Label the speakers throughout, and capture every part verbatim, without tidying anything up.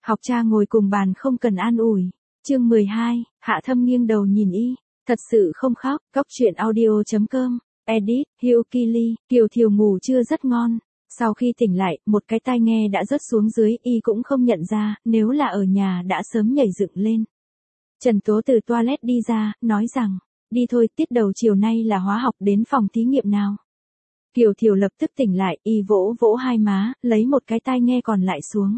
Speaker 1: Học cha ngồi cùng bàn không cần an ủi. Chương mười hai, Hạ Thâm nghiêng đầu nhìn y. Thật sự không khóc. Góc truyện audio chấm com. Edit, Hiêu Kili. Kiều Thiều ngủ chưa rất ngon. Sau khi tỉnh lại, một cái tai nghe đã rớt xuống dưới, y cũng không nhận ra, nếu là ở nhà đã sớm nhảy dựng lên. Trần Tố từ toilet đi ra, nói rằng, đi thôi, tiết đầu chiều nay là hóa học, đến phòng thí nghiệm nào. Kiều Thiều lập tức tỉnh lại, y vỗ vỗ hai má, lấy một cái tai nghe còn lại xuống.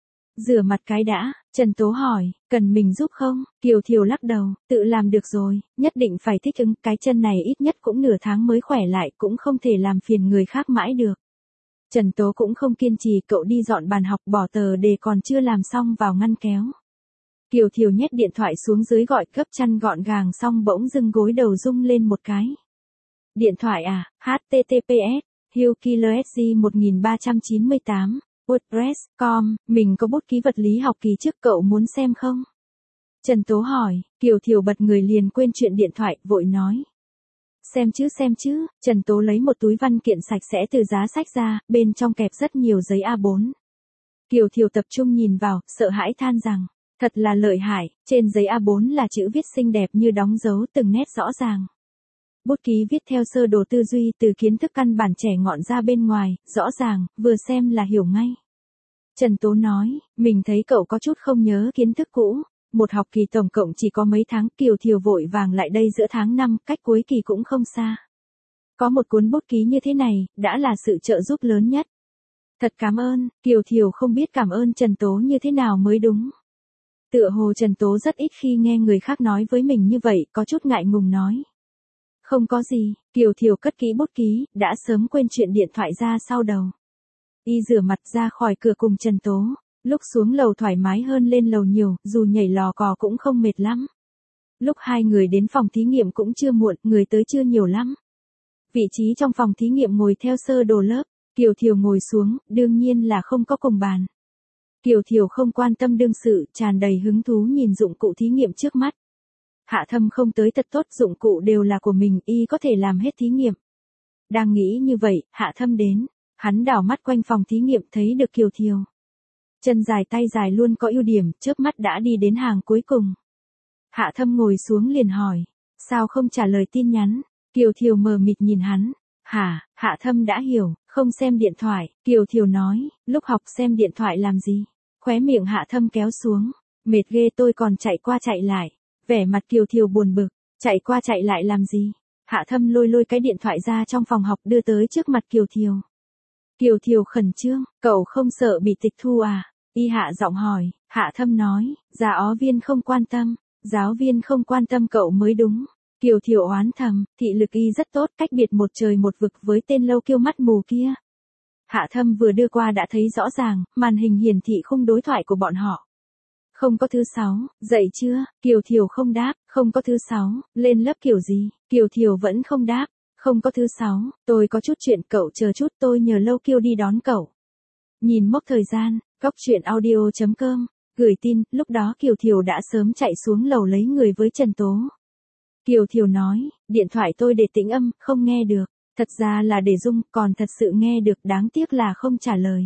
Speaker 1: Rửa mặt cái đã, Trần Tố hỏi, cần mình giúp không? Kiều Thiều lắc đầu, tự làm được rồi, nhất định phải thích ứng, cái chân này ít nhất cũng nửa tháng mới khỏe lại, cũng không thể làm phiền người khác mãi được. Trần Tố cũng không kiên trì, cậu đi dọn bàn học, bỏ tờ đề còn chưa làm xong vào ngăn kéo. Kiều Thiều nhét điện thoại xuống dưới gọi cấp chăn gọn gàng xong bỗng dưng gối đầu rung lên một cái. Điện thoại à, https, hillkillersg một ba chín tám, wordpress chấm com, mình có bút ký vật lý học kỳ trước, cậu muốn xem không? Trần Tố hỏi, Kiều Thiều bật người liền quên chuyện điện thoại, vội nói. Xem chứ xem chứ, Trần Tố lấy một túi văn kiện sạch sẽ từ giá sách ra, bên trong kẹp rất nhiều giấy A bốn. Kiều Thiều tập trung nhìn vào, sợ hãi than rằng, thật là lợi hại, trên giấy A bốn là chữ viết xinh đẹp như đóng dấu từng nét rõ ràng. Bút ký viết theo sơ đồ tư duy từ kiến thức căn bản trẻ ngọn ra bên ngoài, rõ ràng, vừa xem là hiểu ngay. Trần Tố nói, mình thấy cậu có chút không nhớ kiến thức cũ. Một học kỳ tổng cộng chỉ có mấy tháng, Kiều Thiều vội vàng lại đây giữa tháng năm, cách cuối kỳ cũng không xa. Có một cuốn bút ký như thế này, đã là sự trợ giúp lớn nhất. Thật cảm ơn, Kiều Thiều không biết cảm ơn Trần Tố như thế nào mới đúng. Tựa hồ Trần Tố rất ít khi nghe người khác nói với mình như vậy, có chút ngại ngùng nói. Không có gì, Kiều Thiều cất kỹ bút ký, đã sớm quên chuyện điện thoại ra sau đầu. Y rửa mặt ra khỏi cửa cùng Trần Tố. Lúc xuống lầu thoải mái hơn lên lầu nhiều, dù nhảy lò cò cũng không mệt lắm. Lúc hai người đến phòng thí nghiệm cũng chưa muộn, người tới chưa nhiều lắm. Vị trí trong phòng thí nghiệm ngồi theo sơ đồ lớp, Kiều Thiều ngồi xuống, đương nhiên là không có cùng bàn. Kiều Thiều không quan tâm đương sự, tràn đầy hứng thú nhìn dụng cụ thí nghiệm trước mắt. Hạ Thâm không tới thật tốt, dụng cụ đều là của mình, y có thể làm hết thí nghiệm. Đang nghĩ như vậy, Hạ Thâm đến, hắn đảo mắt quanh phòng thí nghiệm thấy được Kiều Thiều. Chân dài tay dài luôn có ưu điểm, chớp mắt đã đi đến hàng cuối cùng. Hạ Thâm ngồi xuống liền hỏi, sao không trả lời tin nhắn? Kiều Thiều mờ mịt nhìn hắn. Hả? Hạ Thâm đã hiểu, không xem điện thoại. Kiều Thiều nói, lúc học xem điện thoại làm gì? Khóe miệng Hạ Thâm kéo xuống. Mệt ghê, tôi còn chạy qua chạy lại. Vẻ mặt Kiều Thiều buồn bực, chạy qua chạy lại làm gì? Hạ Thâm lôi lôi cái điện thoại ra trong phòng học đưa tới trước mặt Kiều Thiều. Kiều Thiều khẩn trương, cậu không sợ bị tịch thu à? Y hạ giọng hỏi, Hạ Thâm nói, giáo viên không quan tâm, giáo viên không quan tâm cậu mới đúng. Kiều Thiều oán thầm, thị lực y rất tốt, cách biệt một trời một vực với tên lâu kiêu mắt mù kia. Hạ Thâm vừa đưa qua đã thấy rõ ràng, màn hình hiển thị khung đối thoại của bọn họ. Không có thứ sáu, dậy chưa? Kiều Thiều không đáp, không có thứ sáu, lên lớp kiểu gì? Kiều Thiều vẫn không đáp, không có thứ sáu, tôi có chút chuyện, cậu chờ chút, tôi nhờ lâu kiêu đi đón cậu. Nhìn mốc thời gian, góc truyện audio chấm com, gửi tin, lúc đó Kiều Thiều đã sớm chạy xuống lầu lấy người với Trần Tố. Kiều Thiều nói, điện thoại tôi để tĩnh âm, không nghe được, thật ra là để rung, còn thật sự nghe được, đáng tiếc là không trả lời.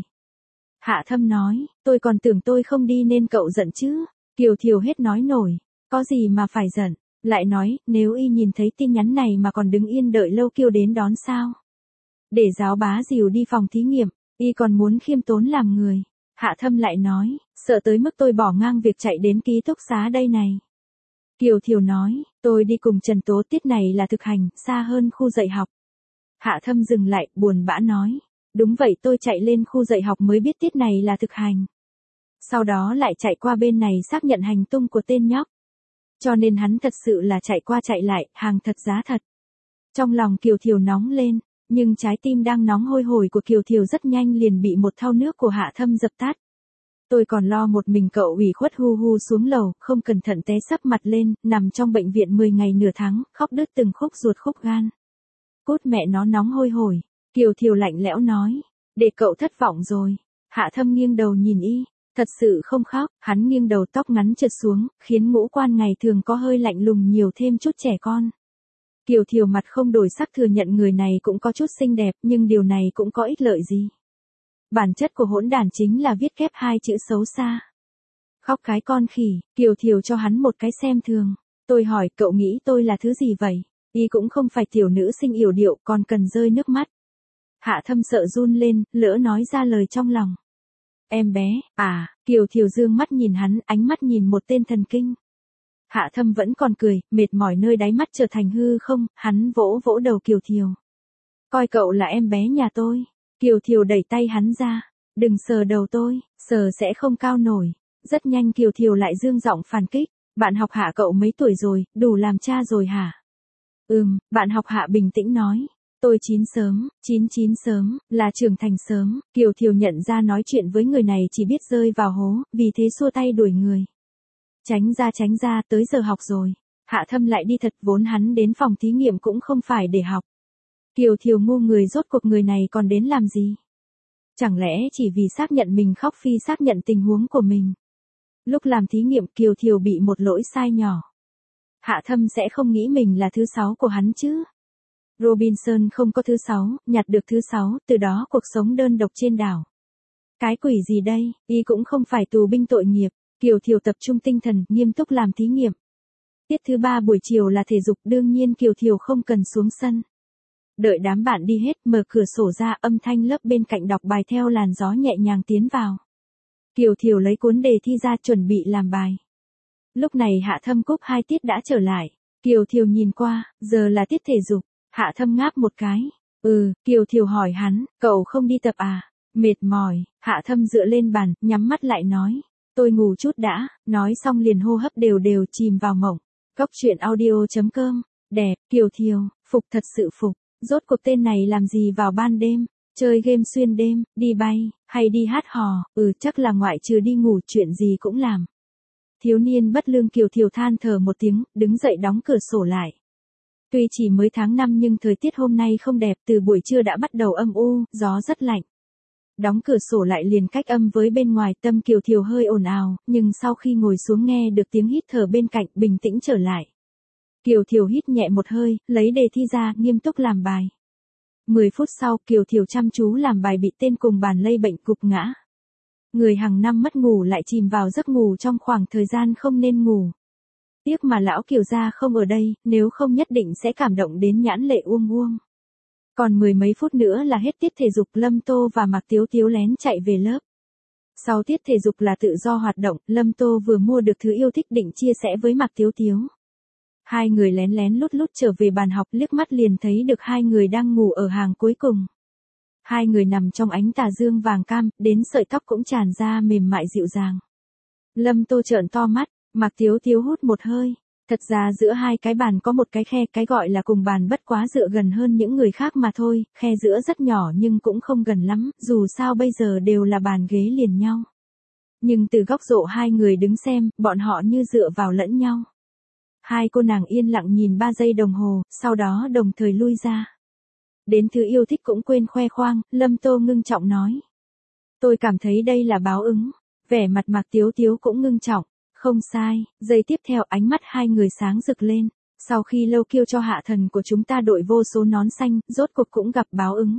Speaker 1: Hạ Thâm nói, tôi còn tưởng tôi không đi nên cậu giận chứ? Kiều Thiều hết nói nổi, có gì mà phải giận, lại nói, nếu y nhìn thấy tin nhắn này mà còn đứng yên đợi lâu kiêu đến đón sao? Để giáo bá dìu đi phòng thí nghiệm, y còn muốn khiêm tốn làm người. Hạ Thâm lại nói, sợ tới mức tôi bỏ ngang việc chạy đến ký túc xá đây này. Kiều Thiều nói, tôi đi cùng Trần Tố, tiết này là thực hành, xa hơn khu dạy học. Hạ Thâm dừng lại, buồn bã nói, đúng vậy, tôi chạy lên khu dạy học mới biết tiết này là thực hành. Sau đó lại chạy qua bên này xác nhận hành tung của tên nhóc. Cho nên hắn thật sự là chạy qua chạy lại, hàng thật giá thật. Trong lòng Kiều Thiều nóng lên, nhưng trái tim đang nóng hôi hổi của Kiều Thiều rất nhanh liền bị một thau nước của Hạ Thâm dập tắt. Tôi còn lo một mình cậu, ủy khuất hu hu xuống lầu, không cẩn thận té sấp mặt lên, nằm trong bệnh viện mười ngày nửa tháng, khóc đứt từng khúc ruột khúc gan. Cút mẹ nó, nóng hôi hổi. Kiều Thiều lạnh lẽo nói, để cậu thất vọng rồi. Hạ Thâm nghiêng đầu nhìn y, thật sự không khóc, hắn nghiêng đầu, tóc ngắn trượt xuống, khiến ngũ quan ngày thường có hơi lạnh lùng nhiều thêm chút trẻ con. Kiều Thiều mặt không đổi sắc thừa nhận người này cũng có chút xinh đẹp, nhưng điều này cũng có ích lợi gì. Bản chất của hỗn đản chính là viết ghép hai chữ xấu xa. Khóc cái con khỉ, Kiều Thiều cho hắn một cái xem thường. Tôi hỏi cậu nghĩ tôi là thứ gì vậy? Y cũng không phải tiểu nữ sinh yểu điệu còn cần rơi nước mắt. Hạ Thâm sợ run lên, lỡ nói ra lời trong lòng. Em bé, à, Kiều Thiều dương mắt nhìn hắn, ánh mắt nhìn một tên thần kinh. Hạ Thâm vẫn còn cười, mệt mỏi nơi đáy mắt trở thành hư không, hắn vỗ vỗ đầu Kiều Thiều. Coi cậu là em bé nhà tôi. Kiều Thiều đẩy tay hắn ra. Đừng sờ đầu tôi, sờ sẽ không cao nổi. Rất nhanh Kiều Thiều lại dương giọng phản kích. Bạn học Hạ cậu mấy tuổi rồi, đủ làm cha rồi hả? Ừm, bạn học Hạ bình tĩnh nói. Tôi chín sớm, chín chín sớm, là trưởng thành sớm. Kiều Thiều nhận ra nói chuyện với người này chỉ biết rơi vào hố, vì thế xua tay đuổi người. Tránh ra tránh ra, tới giờ học rồi. Hạ Thâm lại đi thật, vốn hắn đến phòng thí nghiệm cũng không phải để học. Kiều Thiều ngu người, rốt cuộc người này còn đến làm gì? Chẳng lẽ chỉ vì xác nhận mình khóc phi xác nhận tình huống của mình? Lúc làm thí nghiệm Kiều Thiều bị một lỗi sai nhỏ. Hạ Thâm sẽ không nghĩ mình là thứ sáu của hắn chứ? Robinson không có thứ sáu, nhặt được thứ sáu, từ đó cuộc sống đơn độc trên đảo. Cái quỷ gì đây, y cũng không phải tù binh tội nghiệp. Kiều Thiều tập trung tinh thần, nghiêm túc làm thí nghiệm. Tiết thứ ba buổi chiều là thể dục, đương nhiên Kiều Thiều không cần xuống sân. Đợi đám bạn đi hết, mở cửa sổ ra, âm thanh lớp bên cạnh đọc bài theo làn gió nhẹ nhàng tiến vào. Kiều Thiều lấy cuốn đề thi ra chuẩn bị làm bài. Lúc này Hạ Thâm cúp hai tiết đã trở lại. Kiều Thiều nhìn qua, giờ là tiết thể dục. Hạ Thâm ngáp một cái. Ừ, Kiều Thiều hỏi hắn, cậu không đi tập à? Mệt mỏi. Hạ Thâm dựa lên bàn, nhắm mắt lại nói. Tôi ngủ chút đã, nói xong liền hô hấp đều đều chìm vào mộng. Cốc truyện audio chấm com, đẹp, Kiều Thiều, phục thật sự phục. Rốt cuộc tên này làm gì vào ban đêm? Chơi game xuyên đêm, đi bay, hay đi hát hò? Ừ, chắc là ngoại trừ đi ngủ chuyện gì cũng làm. Thiếu niên bất lương. Kiều Thiều than thở một tiếng, đứng dậy đóng cửa sổ lại. Tuy chỉ mới tháng năm nhưng thời tiết hôm nay không đẹp, từ buổi trưa đã bắt đầu âm u, gió rất lạnh. Đóng cửa sổ lại liền cách âm với bên ngoài, tâm Kiều Thiều hơi ồn ào, nhưng sau khi ngồi xuống nghe được tiếng hít thở bên cạnh, bình tĩnh trở lại. Kiều Thiều hít nhẹ một hơi, lấy đề thi ra, nghiêm túc làm bài. mười phút sau, Kiều Thiều chăm chú làm bài bị tên cùng bàn lây bệnh gục ngã. Người hàng năm mất ngủ lại chìm vào giấc ngủ trong khoảng thời gian không nên ngủ. Tiếc mà lão Kiều gia không ở đây, nếu không nhất định sẽ cảm động đến nhãn lệ uông uông. Còn mười mấy phút nữa là hết tiết thể dục, Lâm Tô và Mạc Tiếu Tiếu lén chạy về lớp. Sau tiết thể dục là tự do hoạt động, Lâm Tô vừa mua được thứ yêu thích định chia sẻ với Mạc Tiếu Tiếu. Hai người lén lén lút lút trở về bàn học, liếc mắt liền thấy được hai người đang ngủ ở hàng cuối cùng. Hai người nằm trong ánh tà dương vàng cam, đến sợi tóc cũng tràn ra mềm mại dịu dàng. Lâm Tô trợn to mắt, Mạc Tiếu Tiếu hút một hơi. Thật ra giữa hai cái bàn có một cái khe, cái gọi là cùng bàn bất quá dựa gần hơn những người khác mà thôi, khe giữa rất nhỏ nhưng cũng không gần lắm, dù sao bây giờ đều là bàn ghế liền nhau. Nhưng từ góc độ hai người đứng xem, bọn họ như dựa vào lẫn nhau. Hai cô nàng yên lặng nhìn ba giây đồng hồ, sau đó đồng thời lui ra. Đến thứ yêu thích cũng quên khoe khoang, Lâm Tô ngưng trọng nói. Tôi cảm thấy đây là báo ứng. Vẻ mặt Mạc Tiếu Tiếu cũng ngưng trọng. Không sai, giây tiếp theo ánh mắt hai người sáng rực lên. Sau khi Lâu Kiêu cho hạ thần của chúng ta đội vô số nón xanh, rốt cuộc cũng gặp báo ứng.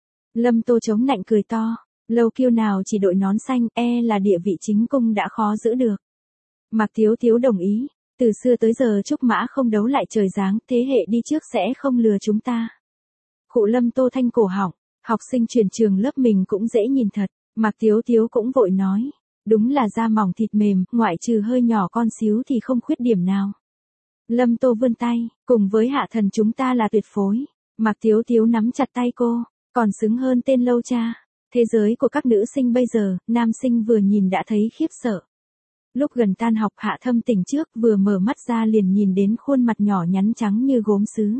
Speaker 1: Lâm Tô chống nạnh cười to. Lâu Kiêu nào chỉ đội nón xanh, e là địa vị chính cung đã khó giữ được. Mạc Tiếu Tiếu đồng ý. Từ xưa tới giờ trúc mã không đấu lại trời giáng, thế hệ đi trước sẽ không lừa chúng ta. Khụ Lâm Tô thanh cổ họng, học sinh chuyển trường lớp mình cũng dễ nhìn thật. Mạc Tiếu Tiếu cũng vội nói. Đúng là da mỏng thịt mềm, ngoại trừ hơi nhỏ con xíu thì không khuyết điểm nào. Lâm Tô vươn tay, cùng với hạ thần chúng ta là tuyệt phối. Mạc Tiếu Tiếu nắm chặt tay cô, còn xứng hơn tên Lâu cha. Thế giới của các nữ sinh bây giờ, nam sinh vừa nhìn đã thấy khiếp sợ. Lúc gần tan học Hạ Thâm tỉnh trước, vừa mở mắt ra liền nhìn đến khuôn mặt nhỏ nhắn trắng như gốm sứ.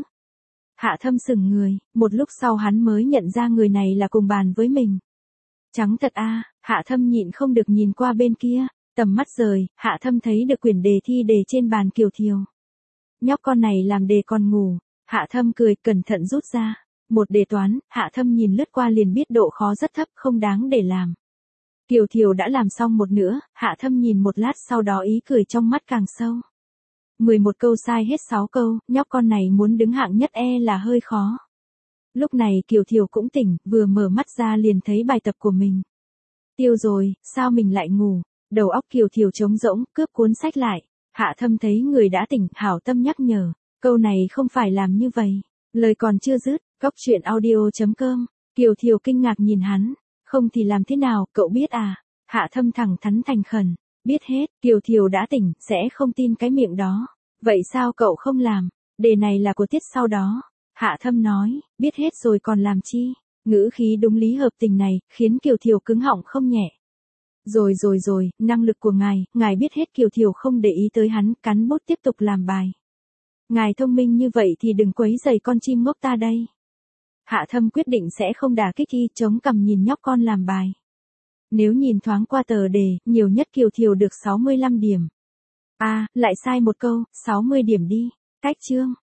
Speaker 1: Hạ Thâm sững người, một lúc sau hắn mới nhận ra người này là cùng bàn với mình. Trắng thật a, à, Hạ Thâm nhịn không được nhìn qua bên kia, tầm mắt rời, Hạ Thâm thấy được quyển đề thi đề trên bàn Kiều Thiều. Nhóc con này làm đề còn ngủ, Hạ Thâm cười, cẩn thận rút ra. Một đề toán, Hạ Thâm nhìn lướt qua liền biết độ khó rất thấp, không đáng để làm. Kiều Thiều đã làm xong một nửa, Hạ Thâm nhìn một lát sau đó ý cười trong mắt càng sâu. mười một câu sai hết sáu câu, nhóc con này muốn đứng hạng nhất e là hơi khó. Lúc này Kiều Thiều cũng tỉnh, vừa mở mắt ra liền thấy bài tập của mình. Tiêu rồi, sao mình lại ngủ? Đầu óc Kiều Thiều trống rỗng, cướp cuốn sách lại. Hạ Thâm thấy người đã tỉnh, hảo tâm nhắc nhở. Câu này không phải làm như vậy. Lời còn chưa dứt, góc chuyện audio chấm com. Kiều Thiều kinh ngạc nhìn hắn. Không thì làm thế nào, cậu biết à? Hạ Thâm thẳng thắn thành khẩn. Biết hết, Kiều Thiều đã tỉnh, sẽ không tin cái miệng đó. Vậy sao cậu không làm? Đề này là của tiết sau đó. Hạ Thâm nói, biết hết rồi còn làm chi? Ngữ khí đúng lý hợp tình này, khiến Kiều Thiều cứng họng không nhẹ. Rồi rồi rồi, năng lực của ngài, ngài biết hết. Kiều Thiều không để ý tới hắn, cắn bút tiếp tục làm bài. Ngài thông minh như vậy thì đừng quấy rầy con chim ngốc ta đây. Hạ Thâm quyết định sẽ không đả kích y, chống cằm nhìn nhóc con làm bài. Nếu nhìn thoáng qua tờ đề, nhiều nhất Kiều Thiều được sáu mươi lăm điểm. À, lại sai một câu, sáu mươi điểm đi. Cách chương.